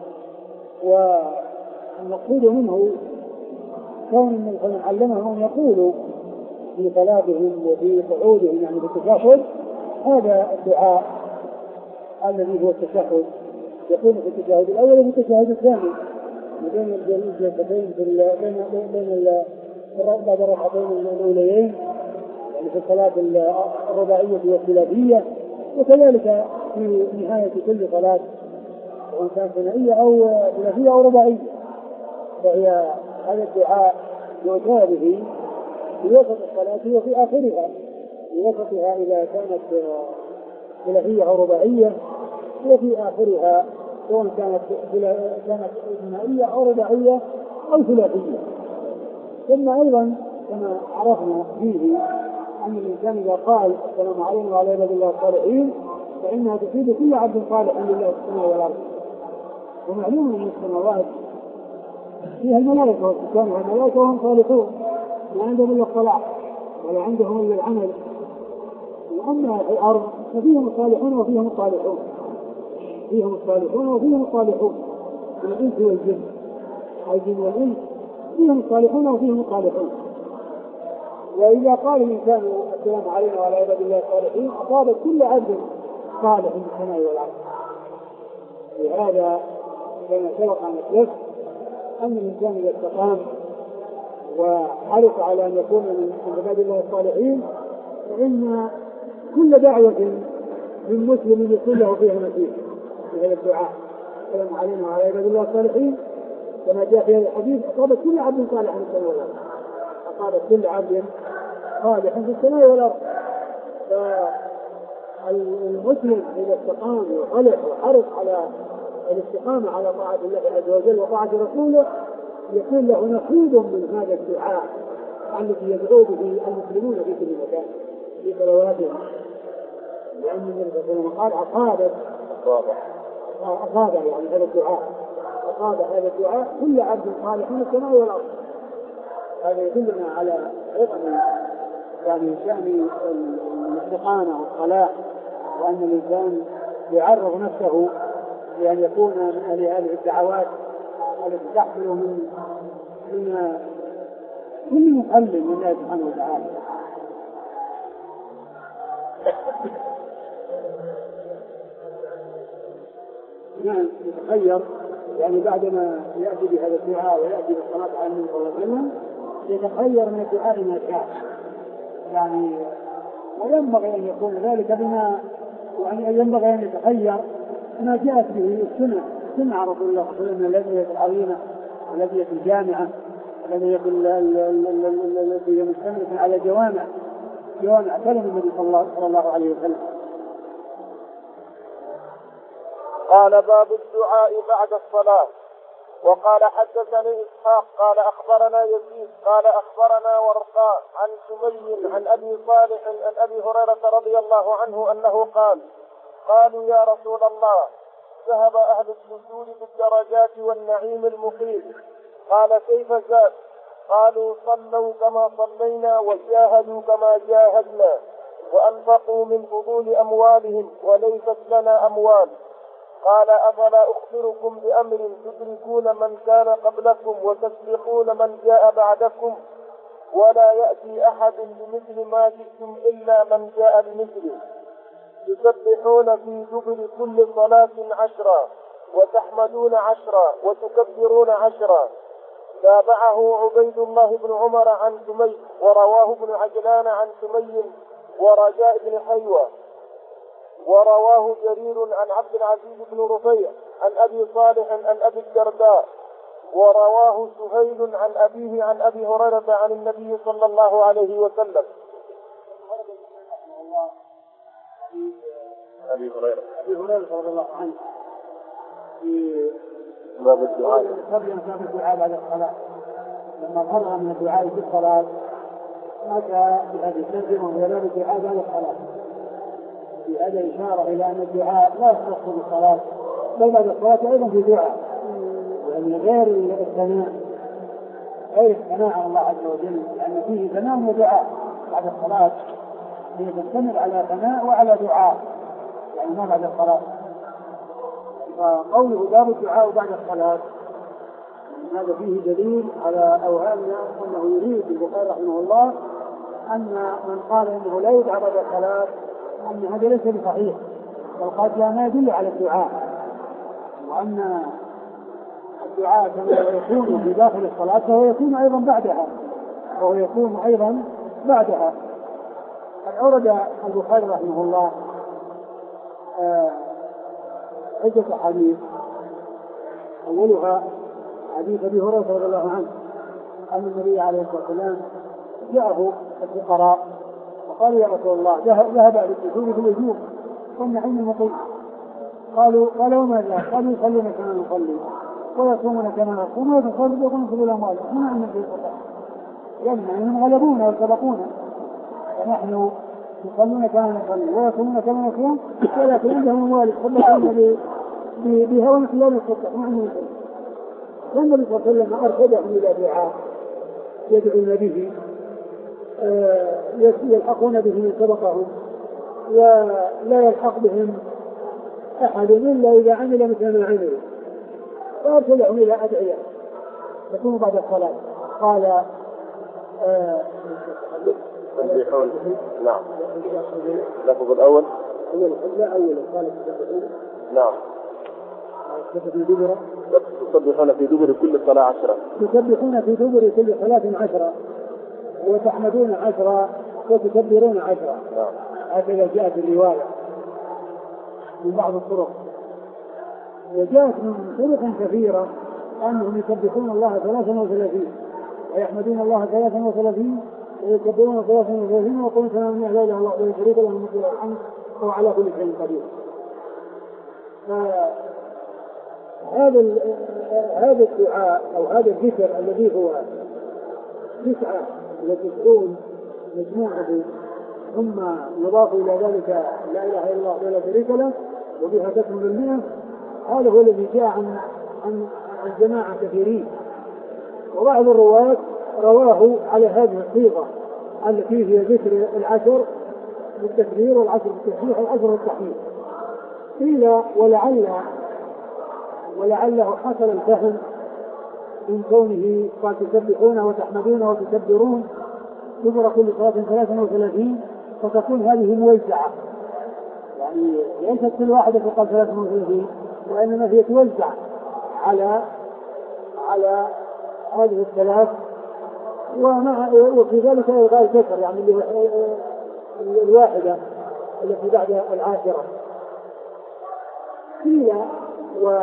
والمقصود منه كون من علمهم ان يقولوا في صلاتهم وفي قعودهم يعني في التشهد هذا الدعاء الذي هو التشهد، يكون في التشهد الاول وفي التشهد الثاني بين الجلستين بين بين بعد الركعتين الاوليين، يعني في الصلاه الرباعيه والثلاثيه، وكذلك في نهايه كل صلاه سواء كانت ثنائيه او ثلاثيه او رباعيه. فهي هذا الدعاء يؤتى به في وسط الصلاه وفي اخرها، في وسطها اذا كانت ثلاثيه او رباعيه، وفي اخرها سواء كانت كانت ثنائيه او رباعيه او ثلاثيه. ثم ايضا كما عرفنا فيه ان الانسان اذا قال السلام علينا وعلى عباد الله الصالحين فانها تفيد كل عبد صالح لله في السماء والارض. ومعلوم ان السماوات فيها الملائكه والسكان والملائكه وهم صالحون، ما عندهم الا الصلاح ولا عندهم الا العمل. واما في الارض ففيهم الصالحون وفيهم الصالحون، فيهم الصالحون وفيهم الصالحون من الانس والجن، الجن والانس فيهم الصالحون وفيهم الصالحون. واذا قال الانسان السلام علينا وعلى عباد الله الصالحين اصاب كل عبد صالح في السماء والارض. لهذا كما سبق ان اسلف ان الانسان اذا استقام وحرص على ان يكون من عباد الله الصالحين فان كل دعوه من مسلم يكون له فيها نصيب في هذا الدعاء السلام علينا وعلى عباد الله الصالحين كما جاء في هذا الحديث اصابت كل عبد صالح في السماء والارض، اصابت كل عبد صالح في السماء والارض. فالمسلم اذا استقام وخلق وحرص على الاستقامه على طاعه الله عز وجل وطاعه رسوله يكون له نصيب من هذا الدعاء الذي يدعو به المسلمون في كل مكان في صلواتهم. لان النبي صلى الله عليه وسلم قال اصابت اصاب يعني هذا الدعاء اصاب هذا الدعاء كل عبد صالح في السماء والارض. هذا يدلنا على عظم يعني شأن الاستقامة والصلاح، وأن الإنسان يعرض نفسه لأن يكون من أهل هذه الدعوات التي تحصل من من كل مقلب من الله سبحانه وتعالى. نعم يتخير، يعني بعدما يأتي بهذا الدعاء ويأتي بالصلاة على النبي صلى الله عليه وسلم يتخير من الدعاء ما شاء، يعني وينبغي أن يكون ذلك بما يعني ينبغي أن يتخير ما جاءت به السنة سنة رسول الله صلى الله عليه وسلم من الأدعية العظيمة والأدعية الجامعة الأدعية التي هي مشتملة على جوامع جوامع كلام النبي صلى الله عليه وسلم. قال باب الدعاء بعد الصلاة. وقال حدثني إسحاق قال أخبرنا يزيد قال أخبرنا ورقاء عن سمي عن أبي صالح عن أبي هريرة رضي الله عنه أنه قال قالوا يا رسول الله ذهب أهل السجود بالدرجات والنعيم المقيم. قال كيف زاد؟ قالوا صلوا كما صلينا وجاهدوا كما جاهدنا وأنفقوا من فضول أموالهم وليست لنا أموال. قال أفلا أخبركم بأمر تدركون من كان قبلكم وتسبقون من جاء بعدكم ولا يأتي أحد بمثل ما جئتم إلا من جاء بمثله. تسبحون في دبر كل صلاة عشرا وتحمدون عشرا وتكبرون عشرا. تابعه عبيد الله بن عمر عن سمي ورواه ابن عجلان عن سمي ورجاء بن حيوة ورواه جرير عن عبد العزيز بن رفيع عن أبي صالح عن أبي الدرداء ورواه سهيل عن أبيه عن أبي هريرة عن النبي صلى الله عليه وسلم. أبي هريرة أبي هريرة رضي الله عنه في باب الدعاء باب الدعاء بعد الصلاة لما فرغ من الدعاء في الصلاة أتى بهذه الترجمة وهي باب الدعاء بعد الصلاة. في هذا إشارة إلى أن الدعاء لا يختص بالصلاة بل بعد الصلاة أيضا في دعاء، يعني غير الثناء غير الثناء على الله عز وجل، لأن فيه ثناء ودعاء. بعد الصلاة هي تشتمل على ثناء وعلى دعاء، يعني ما بعد الصلاة. فقوله باب الدعاء بعد الصلاة هذا فيه دليل على أو هذا أنه يريد البخاري رحمه الله أن من قال إنه لا يدعى بعد الصلاة أن هذا ليس بصحيح، بل قد لا ما يدل على الدعاء، وأن الدعاء كما يكون في داخل الصلاة فهو يكون أيضا بعدها وهو يكون أيضا بعدها. قد أورد البخاري رحمه الله عدة حديث، أولها حديث أبي هريرة رضي الله عنه أن النبي عليه الصلاة والسلام جاءه الفقراء وقالوا يا رسول الله ذهب أهل السجود في الوجوه والنعيم المقيم. قالوا قالوا ماذا؟ قالوا يصلون كما نصلي ويصومون كما نصوم ويتصدقون في الأموال هنا أن في الصلاة، يعني أنهم غلبونا وسبقونا ونحن يصلون كما نصلي ويصومون كما نصوم ولكن عندهم أموال يتصدقون بها ونحن لا نستطيع نحن نصلي. والنبي صلى الله عليه وسلم أرشدهم إلى دعاء يدعون به يلحقون به من سبقهم ولا يلحق بهم أحد إلا إذا عمل مثل ما عملوا، فأرشدهم إلى أدعية تكون بعد الصلاة. قال تسبحون نعم لفظ الأول لا أول قال تسبحون نعم تسبحون في دبر كل صلاة عشرة تسبحون في دبر كل صلاة عشرة وتحمدون عشرة وتكبرون عشرة. هكذا جاءت الرواية من بعض الطرق، وجاءت من طرق كثيرة أنهم يسبحون الله ثلاثا وثلاثين ويحمدون الله ثلاثا وثلاثين ويكبرون ثلاثا وثلاثين ويقولون سلام لا إله إلا الله ولا شريك له الملك وله الحمد وهو على كل شيء قدير. هذا هذا الدعاء أو هذا الذكر الذي هو تسعة وتسعون مجموعة ثم يضاف إلى ذلك لا إله إلا الله ولا شريك له وبها تكمل المئة، هذا هو الذي جاء عن عن عن جماعة كثيرين. وبعض الرواة رواه على هذه الصيغة التي هي ذكر العشر بالتكبير والعشر بالتسبيح والعشر بالتحميد. قيل ولعل ولعله حصل الفهم من كونه قال تسبحون وتحمدون وتكبرون دبر كل صلاة ثلاثا وثلاثين فتكون هذه موزعة، يعني ليست كل واحدة تقال ثلاثا وثلاثين وإنما هي توزع على على هذه الثلاث، ومع وفي ذلك إلغاء الكسر يعني اللي هو الواحدة التي بعد العاشرة. قيل و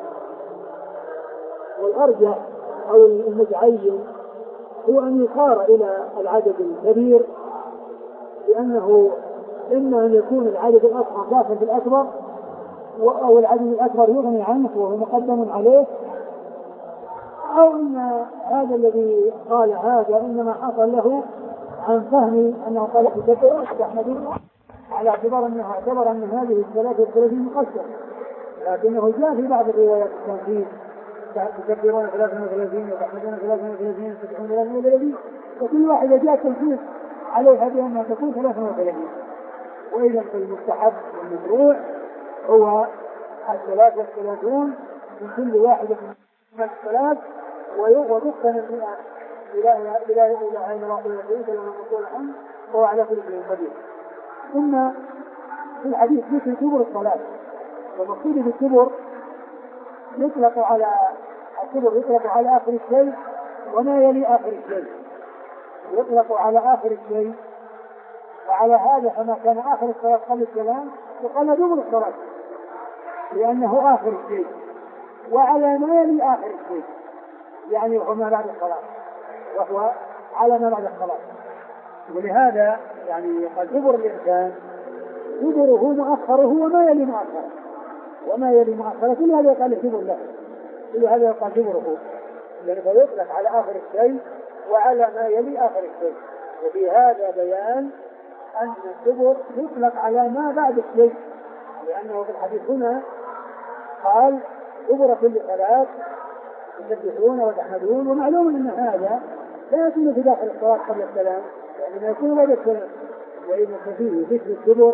والأرجح أو المتعين هو أن يصار إلى العدد الكبير، لأنه إما أن يكون العدد الأصغر داخل في الأكبر أو العدد الأكبر يغني عنه وهو مقدم عليه، أو أن هذا الذي قال هذا إنما حصل له عن فهم أنه قال تكبر أحمد على اعتبار أنها اعتبر أن هذه الثلاثة والثلاثين مقسمة، لكنه جاء في بعض الروايات التنفيذ تكبرون ثلاثة وثلاثين وتحمدون ثلاثة وثلاثين وتسبحون ثلاثة وثلاثين، وكل واحدة جاء تنفيذ عليها بأنها تكون ثلاثة وثلاثين. وإذا المستحب والمشروع هو الثلاثة والثلاثون من كل واحدة من الثلاث، وتقسم المئة إلى إلى إلى عين واحدة وثلاثين لما نقول عنه هو على كل شيء قدير. ثم في الحديث ذكر كبر الصلاة، والمقصود بالكبر يطلق على الكبر يطلق على آخر الشيء وما يلي آخر الشيء، يطلق على آخر الشيء، وعلى هذا فما كان آخر الصلاة قبل الكلام يقال دبر الصلاة لأنه آخر الشيء، وعلى ما يلي آخر الشيء يعني هو ما بعد الصلاة، وهو على ما بعد الصلاة. ولهذا يعني قد دبر الإنسان دبره مؤخره وما يلي مؤخره، وما يلي مؤخره كل هذا يقال دبر له، كل هذا يقال دبره، لأنه يطلق على آخر الشيء وعلى ما يلي آخر الشيء. وفي هذا بيان أن الدبر يطلق على ما بعد الشيء، لأنه في الحديث هنا قال دبر كل صلاة تسبحون وتحمدون، ومعلوم أن هذا لا يكون في داخل الصلاة قبل السلام، يعني ما يكون بعد السلام، وإن فيه ذكر الدبر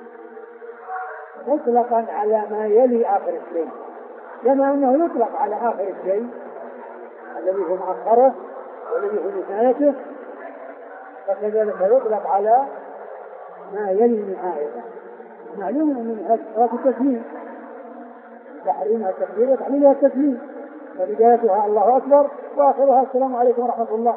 مطلقا على ما يلي آخر الشيء، كما أنه يطلق على آخر الشيء الذي هو مؤخره والذي هو نهايته، فكذلك يطلق على ما يلي نهايته. معلوم أن نهاية الصلاة التسليم، تحريمها التكبير وتحليلها التسليم، فبدايتها الله أكبر وآخرها السلام عليكم ورحمة الله،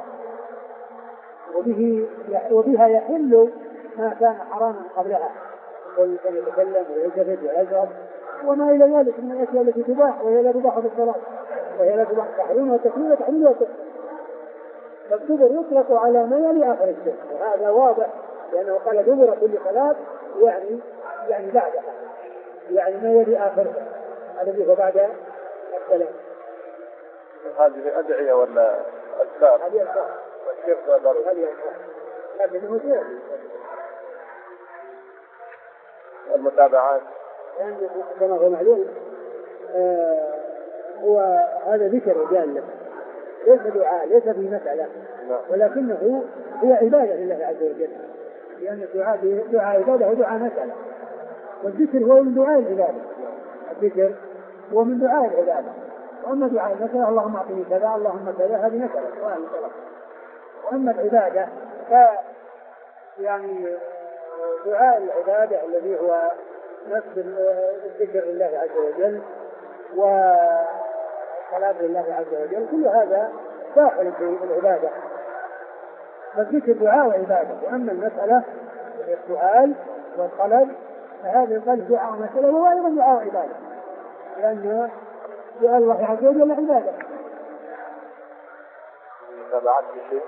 وبه وبها يحل ما كان حراما قبلها، كل من يتكلم ويجلد ويزرب وما إلى ذلك من الأشياء التي تباح وهي لا تباح في الصلاة، وهي لا تباح تحريمها التكبير وتحليلها التسليم. فالدبر يطلق على ما يلي آخر الشيء، وهذا واضح لأنه قال دبر كل صلاة يعني يعني بعدها، يعني ما يلي آخرها الذي هو بعد السلام. هذه أدعية ولا أذكار؟ هذه أذكار. والشيخ ضروري. هذه أذكار. لكنه سير. المتابعات. يعني كما هو معلوم آه هو هذا ذكر وجال ليس دعاء، ليس في مسألة، ولكنه هو عبادة لله عز وجل، لأن الدعاء دعاء عبادة ودعاء مسألة، والذكر هو من دعاء العبادة، الذكر هو من دعاء العبادة، وأما دعاء المسألة اللهم أعطني كذا اللهم كذا هذه مسألة سؤال مسألة. وأما العبادة ف يعني دعاء العبادة الذي هو نفس الذكر لله عز وجل وصلاة لله عز وجل، كل هذا داخل في العبادة، فالذكر دعاء وعبادة. وأما المسألة السؤال والطلب فهذا يقال دعاء ومسألة وهو أيضا دعاء وعبادة، لأن دعاء الله عز وجل عبادة. تبعت بشيء.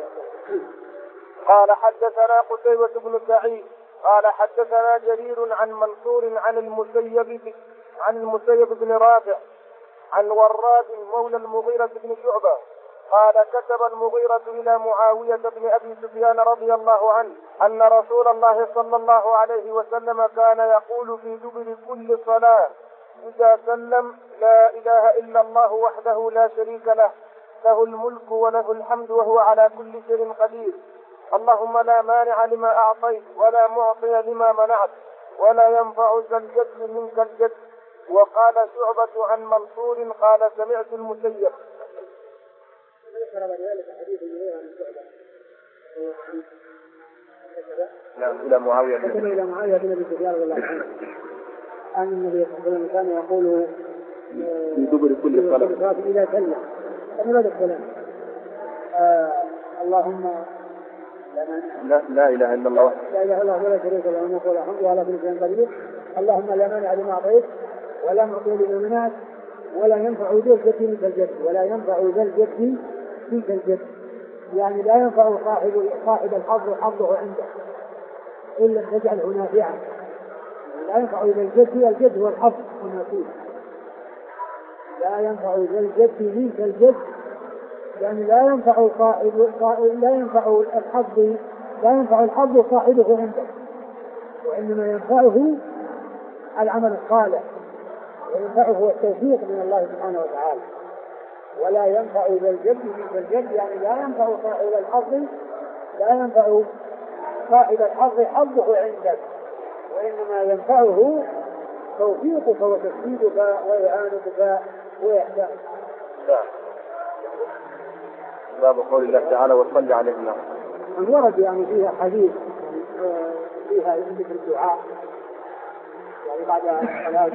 قال حدثنا قتيبة بن سعيد قال حدثنا جرير عن منصور عن المسيب عن المسيب بن رافع عن وراد مولى المغيرة بن شعبة قال كتب المغيرة إلى معاوية بن أبي سفيان رضي الله عنه أن رسول الله صلى الله عليه وسلم كان يقول في دبر كل صلاة إذا سلم لا إله إلا الله وحده لا شريك له له الملك وله الحمد وهو على كل شيء قدير اللهم لا مانع لما أعطيت ولا معطي لما منعت ولا ينفع ذا الجد منك الجد. وقال شعبة عن منصور قال سمعت المسيب. نعم إلى معاوية إلى معاوية بن أبي سفيان رضي الله عنه أن النبي صلى الله عليه وسلم كان يقول في دبر كل صلاة إذا سلم أنا بدأ الكلام آه اللهم لا, لا إله إلا الله لا إله إلا الله ولا شريك له الملك وله الحمد وعلى كل شيء قدير اللهم لا مانع لما أعطيت ولا معطي لما منعت ولا ينفع ذا الجد منك الجد ولا ينفع ذا الجد منك الجد يعني لا ينفع صاحب صاحب الحظ حظه عنده إلا أن تجعله نافعا لا ينفع ذا الجد الجد هو الحظ والنصيب لا ينفع ذا الجد منك الجد يعني لا ينفع صاحب لا ينفع الحظ لا ينفع الحظ صاحبه عنده وإنما ينفعه العمل الصالح وينفعه التوفيق من الله سبحانه وتعالى ولا ينفع ذا الجد منك الجد يعني لا ينفع صاحب الحظ لا ينفع صاحب الحظ حظه عندك وإنما ينفعه توفيقك وتسديدك وإعانتك وإحسانك. باب قول الله تعالى وصل عليهم. أن ورد يعني فيها حديث فيها ذكر الدعاء يعني بعد الصلاة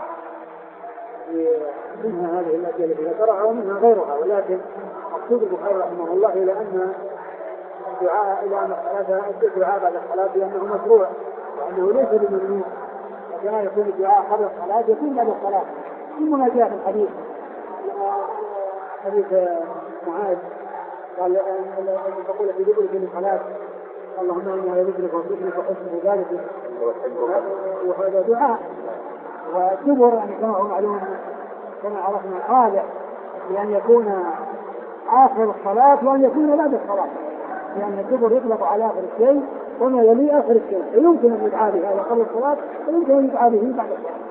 منها هذه الأشياء التي ذكرها ومنها غيرها ولكن مقصود البخاري رحمه الله إلى أن الدعاء إلى أن الصلاة الدعاء بعد الصلاة لأنه مشروع وأنه ليس بممنوع وكما يكون الدعاء قبل الصلاة يكون بعد الصلاة ثم ما جاء في الحديث حديث معاذ قال تقول في دبر كل صلاة اللهم إني على ذكرك وشكرك وحسن عبادتك وهذا دعاء والدبر يعني كما هو معلوم كما عرفنا خالع بأن يكون آخر الصلاة وأن يكون بعد الصلاة لأن الدبر يطلق على آخر الشيء وما يلي آخر الشيء فيمكن أن يدعى به هذا قبل الصلاة ويمكن أن يدعى به بعد الصلاة